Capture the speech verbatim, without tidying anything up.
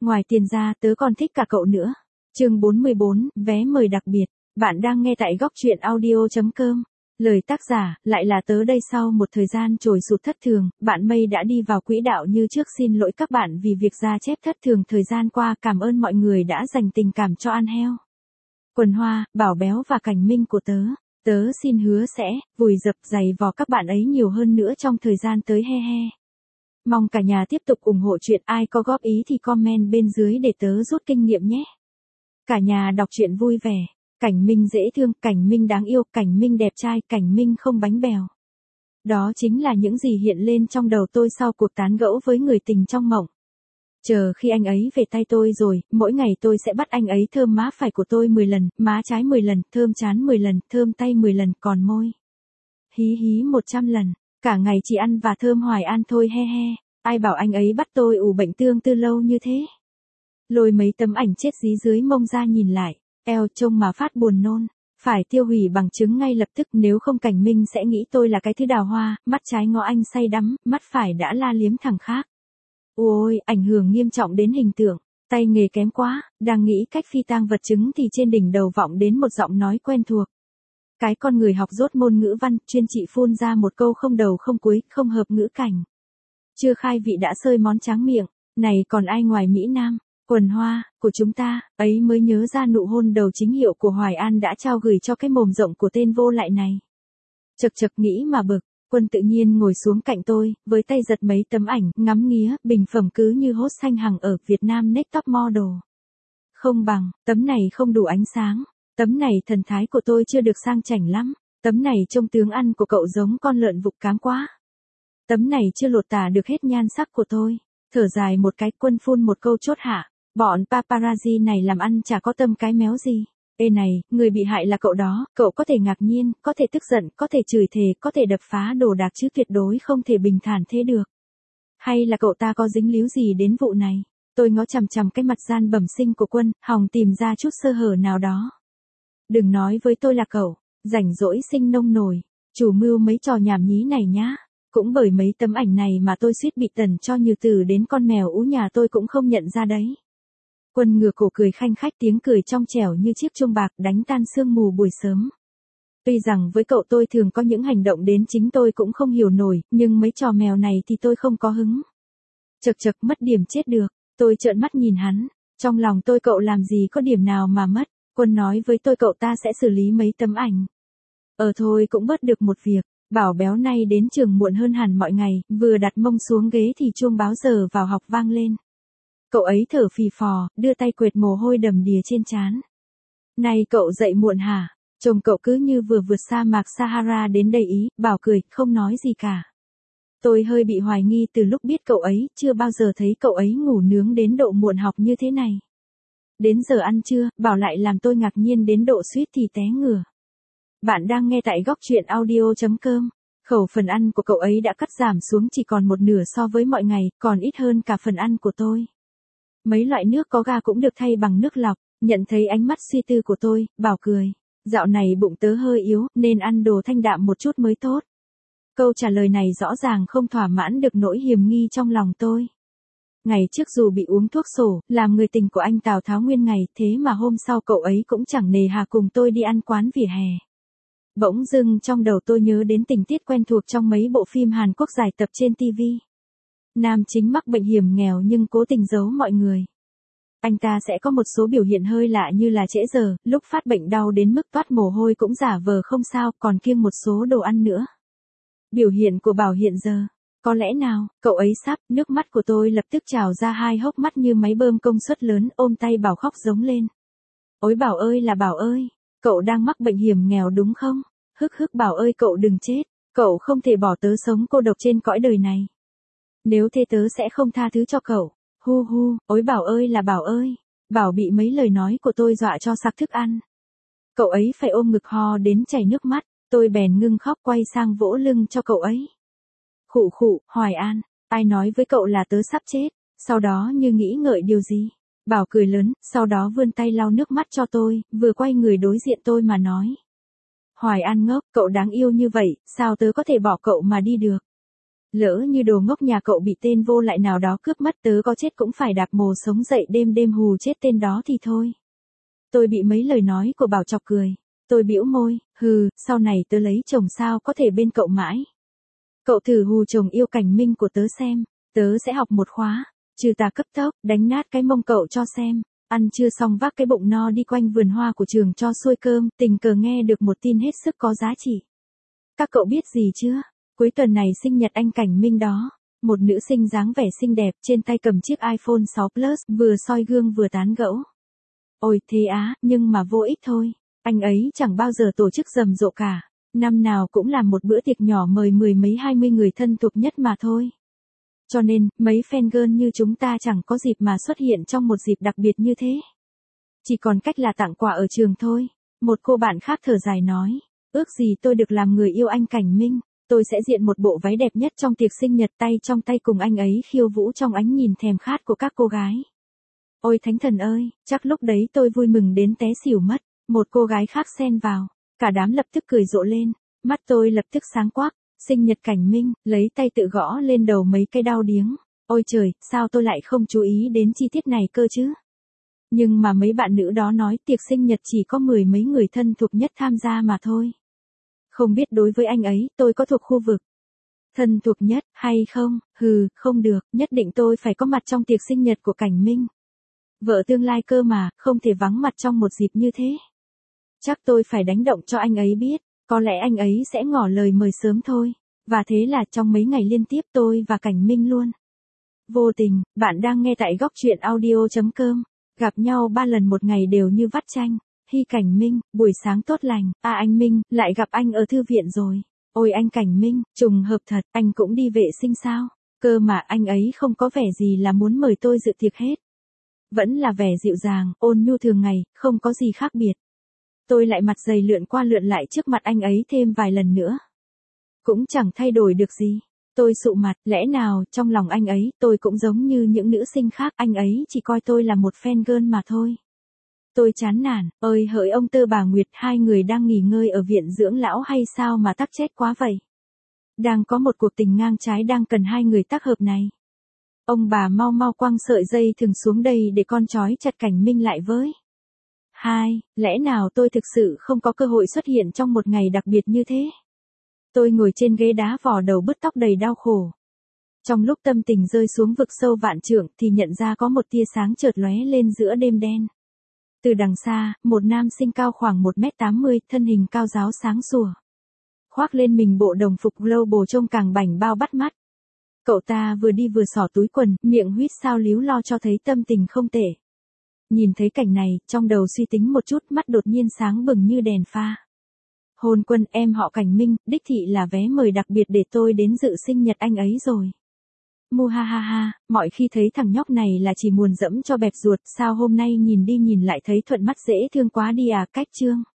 Ngoài tiền ra tớ còn thích cả cậu nữa. Chương bốn mươi bốn, vé mời đặc biệt. Bạn đang nghe tại góc truyện audio chấm com. Lời tác giả, lại là tớ đây. Sau một thời gian trồi sụt thất thường, bạn Mây đã đi vào quỹ đạo như trước. Xin lỗi các bạn vì việc ra chép thất thường thời gian qua. Cảm ơn mọi người đã dành tình cảm cho An Heo, Quần Hoa, Bảo Béo và Cảnh Minh của tớ. Tớ xin hứa sẽ vùi dập giày vò các bạn ấy nhiều hơn nữa trong thời gian tới, he he. Mong cả nhà tiếp tục ủng hộ chuyện. Ai có góp ý thì comment bên dưới để tớ rút kinh nghiệm nhé. Cả nhà đọc truyện vui vẻ. Cảnh Minh dễ thương, Cảnh Minh đáng yêu, Cảnh Minh đẹp trai, Cảnh Minh không bánh bèo. Đó chính là những gì hiện lên trong đầu tôi sau cuộc tán gẫu với người tình trong mộng. Chờ khi anh ấy về tay tôi rồi, mỗi ngày tôi sẽ bắt anh ấy thơm má phải của tôi mười lần, má trái mười lần, thơm trán mười lần, thơm tay mười lần, còn môi hí hí một trăm lần. Cả ngày chỉ ăn và thơm Hoài An thôi, he he. Ai bảo anh ấy bắt tôi ủ bệnh tương tư lâu như thế. Lôi mấy tấm ảnh chết dí dưới mông ra nhìn lại, eo trông mà phát buồn nôn. Phải tiêu hủy bằng chứng ngay lập tức, nếu không Cảnh Minh sẽ nghĩ tôi là cái thứ đào hoa. Mắt trái ngó anh say đắm, mắt phải đã la liếm thằng khác. Ôi, ảnh hưởng nghiêm trọng đến hình tượng. Tay nghề kém quá. Đang nghĩ cách phi tang vật chứng thì trên đỉnh đầu vọng đến một giọng nói quen thuộc. Cái con người học dốt môn ngữ văn, chuyên chị phun ra một câu không đầu không cuối, không hợp ngữ cảnh. Chưa khai vị đã sơi món tráng miệng. Này còn ai ngoài Mỹ Nam, Quần Hoa, của chúng ta, ấy mới nhớ ra nụ hôn đầu chính hiệu của Hoài An đã trao gửi cho cái mồm rộng của tên vô lại này. Chật chật nghĩ mà bực. Quân tự nhiên ngồi xuống cạnh tôi, với tay giật mấy tấm ảnh, ngắm nghía, bình phẩm cứ như hốt xanh hằng ở Việt Nam Next Top Model. Không bằng, tấm này không đủ ánh sáng. Tấm này thần thái của tôi chưa được sang chảnh lắm. Tấm này trông tướng ăn của cậu giống con lợn vục cám quá. Tấm này chưa lột tả được hết nhan sắc của tôi. Thở dài một cái, Quân phun một câu chốt hạ. Bọn paparazzi này làm ăn chả có tâm cái méo gì. Ê này, người bị hại là cậu đó, cậu có thể ngạc nhiên, có thể tức giận, có thể chửi thề, có thể đập phá đồ đạc chứ tuyệt đối không thể bình thản thế được. Hay là cậu ta có dính líu gì đến vụ này? Tôi ngó chằm chằm cái mặt gian bẩm sinh của Quân, hòng tìm ra chút sơ hở nào đó. Đừng nói với tôi là cậu, rảnh rỗi sinh nông nổi, chủ mưu mấy trò nhảm nhí này nhá. Cũng bởi mấy tấm ảnh này mà tôi suýt bị tần cho như từ đến con mèo ú nhà tôi cũng không nhận ra đấy. Quân ngửa cổ cười khanh khách, tiếng cười trong trẻo như chiếc chuông bạc đánh tan sương mù buổi sớm. Tuy rằng với cậu tôi thường có những hành động đến chính tôi cũng không hiểu nổi, nhưng mấy trò mèo này thì tôi không có hứng. Chật chật mất điểm chết được, tôi trợn mắt nhìn hắn, trong lòng tôi cậu làm gì có điểm nào mà mất. Quân nói với tôi cậu ta sẽ xử lý mấy tấm ảnh. Ờ thôi cũng bớt được một việc. Bảo Béo nay đến trường muộn hơn hẳn mọi ngày, vừa đặt mông xuống ghế thì chuông báo giờ vào học vang lên. Cậu ấy thở phì phò, đưa tay quệt mồ hôi đầm đìa trên trán. Này cậu dậy muộn hả? Trông cậu cứ như vừa vượt sa mạc Sahara đến đây ý. Bảo cười, không nói gì cả. Tôi hơi bị hoài nghi từ lúc biết cậu ấy, chưa bao giờ thấy cậu ấy ngủ nướng đến độ muộn học như thế này. Đến giờ ăn trưa, Bảo lại làm tôi ngạc nhiên đến độ suýt thì té ngửa. Bạn đang nghe tại góc truyện audio chấm com. Khẩu phần ăn của cậu ấy đã cắt giảm xuống chỉ còn một nửa so với mọi ngày, còn ít hơn cả phần ăn của tôi. Mấy loại nước có ga cũng được thay bằng nước lọc. Nhận thấy ánh mắt suy tư của tôi, Bảo cười. Dạo này bụng tớ hơi yếu, nên ăn đồ thanh đạm một chút mới tốt. Câu trả lời này rõ ràng không thỏa mãn được nỗi hiềm nghi trong lòng tôi. Ngày trước dù bị uống thuốc sổ, làm người tình của anh Tào Tháo nguyên ngày, thế mà hôm sau cậu ấy cũng chẳng nề hà cùng tôi đi ăn quán vỉa hè. Bỗng dưng trong đầu tôi nhớ đến tình tiết quen thuộc trong mấy bộ phim Hàn Quốc giải tập trên ti vi. Nam chính mắc bệnh hiểm nghèo nhưng cố tình giấu mọi người. Anh ta sẽ có một số biểu hiện hơi lạ như là trễ giờ, lúc phát bệnh đau đến mức toát mồ hôi cũng giả vờ không sao, còn kiêng một số đồ ăn nữa. Biểu hiện của Bảo hiện giờ. Có lẽ nào, cậu ấy sắp, nước mắt của tôi lập tức trào ra hai hốc mắt như máy bơm công suất lớn, ôm tay Bảo khóc giống lên. Ôi Bảo ơi là Bảo ơi, cậu đang mắc bệnh hiểm nghèo đúng không? Hức hức Bảo ơi cậu đừng chết, cậu không thể bỏ tớ sống cô độc trên cõi đời này. Nếu thế tớ sẽ không tha thứ cho cậu. Hu hu, ôi Bảo ơi là Bảo ơi. Bảo bị mấy lời nói của tôi dọa cho sặc thức ăn. Cậu ấy phải ôm ngực ho đến chảy nước mắt, tôi bèn ngưng khóc quay sang vỗ lưng cho cậu ấy. Khụ khụ, Hoài An, ai nói với cậu là tớ sắp chết? Sau đó như nghĩ ngợi điều gì. Bảo cười lớn, sau đó vươn tay lau nước mắt cho tôi, vừa quay người đối diện tôi mà nói. Hoài An ngốc, cậu đáng yêu như vậy, sao tớ có thể bỏ cậu mà đi được? Lỡ như đồ ngốc nhà cậu bị tên vô lại nào đó cướp mất, tớ có chết cũng phải đạp mồ sống dậy đêm đêm hù chết tên đó thì thôi. Tôi bị mấy lời nói của Bảo chọc cười. Tôi bĩu môi, hừ, sau này tớ lấy chồng sao có thể bên cậu mãi. Cậu thử hù chồng yêu Cảnh Minh của tớ xem, tớ sẽ học một khóa, trừ tà cấp tốc, đánh nát cái mông cậu cho xem. Ăn chưa xong vác cái bụng no đi quanh vườn hoa của trường cho xuôi cơm, tình cờ nghe được một tin hết sức có giá trị. Các cậu biết gì chưa? Cuối tuần này sinh nhật anh Cảnh Minh đó. Một nữ sinh dáng vẻ xinh đẹp trên tay cầm chiếc iPhone sáu Plus, vừa soi gương vừa tán gẫu. Ôi thế á, nhưng mà vô ích thôi. Anh ấy chẳng bao giờ tổ chức rầm rộ cả. Năm nào cũng làm một bữa tiệc nhỏ mời mười mấy hai mươi người thân thuộc nhất mà thôi. Cho nên, mấy fan girl như chúng ta chẳng có dịp mà xuất hiện trong một dịp đặc biệt như thế. Chỉ còn cách là tặng quà ở trường thôi. Một cô bạn khác thở dài nói. Ước gì tôi được làm người yêu anh Cảnh Minh. Tôi sẽ diện một bộ váy đẹp nhất trong tiệc sinh nhật, tay trong tay cùng anh ấy khiêu vũ trong ánh nhìn thèm khát của các cô gái. Ôi thánh thần ơi, chắc lúc đấy tôi vui mừng đến té xỉu mất. Một cô gái khác xen vào. Cả đám lập tức cười rộ lên. Mắt tôi lập tức sáng quắc. Sinh nhật Cảnh Minh, lấy tay tự gõ lên đầu mấy cái đau điếng. Ôi trời, sao tôi lại không chú ý đến chi tiết này cơ chứ? Nhưng mà mấy bạn nữ đó nói tiệc sinh nhật chỉ có mười mấy người thân thuộc nhất tham gia mà thôi. Không biết đối với anh ấy, tôi có thuộc khu vực thân thuộc nhất, hay không? Hừ, không được, nhất định tôi phải có mặt trong tiệc sinh nhật của Cảnh Minh. Vợ tương lai cơ mà, không thể vắng mặt trong một dịp như thế. Chắc tôi phải đánh động cho anh ấy biết, có lẽ anh ấy sẽ ngỏ lời mời sớm thôi. Và thế là trong mấy ngày liên tiếp tôi và Cảnh Minh luôn. Vô tình, bạn đang nghe tại góc truyện audio chấm com. Gặp nhau ba lần một ngày đều như vắt chanh. Hi Cảnh Minh, buổi sáng tốt lành. À anh Minh, lại gặp anh ở thư viện rồi. Ôi anh Cảnh Minh, trùng hợp thật, anh cũng đi vệ sinh sao? Cơ mà anh ấy không có vẻ gì là muốn mời tôi dự tiệc hết. Vẫn là vẻ dịu dàng, ôn nhu thường ngày, không có gì khác biệt. Tôi lại mặt dày lượn qua lượn lại trước mặt anh ấy thêm vài lần nữa. Cũng chẳng thay đổi được gì. Tôi sụ mặt, lẽ nào trong lòng anh ấy tôi cũng giống như những nữ sinh khác, anh ấy chỉ coi tôi là một fan girl mà thôi. Tôi chán nản, ơi hỡi ông Tơ bà Nguyệt, hai người đang nghỉ ngơi ở viện dưỡng lão hay sao mà tắc chết quá vậy? Đang có một cuộc tình ngang trái đang cần hai người tác hợp này. Ông bà mau mau quăng sợi dây thừng xuống đây để con trói chặt Cảnh Minh lại với. Hai, lẽ nào tôi thực sự không có cơ hội xuất hiện trong một ngày đặc biệt như thế? Tôi ngồi trên ghế đá vò đầu bứt tóc đầy đau khổ. Trong lúc tâm tình rơi xuống vực sâu vạn trượng thì nhận ra có một tia sáng chợt lóe lên giữa đêm đen. Từ đằng xa, một nam sinh cao khoảng một mét tám mươi, thân hình cao ráo sáng sủa. Khoác lên mình bộ đồng phục global trông càng bảnh bao bắt mắt. Cậu ta vừa đi vừa xỏ túi quần, miệng huýt sao líu lo cho thấy tâm tình không tệ. Nhìn thấy cảnh này, trong đầu suy tính một chút, mắt đột nhiên sáng bừng như đèn pha. Hôn Quân, em họ Cảnh Minh, đích thị là vé mời đặc biệt để tôi đến dự sinh nhật anh ấy rồi. Mu ha ha ha, mọi khi thấy thằng nhóc này là chỉ muốn dẫm cho bẹp ruột, sao hôm nay nhìn đi nhìn lại thấy thuận mắt dễ thương quá đi à, cách chương.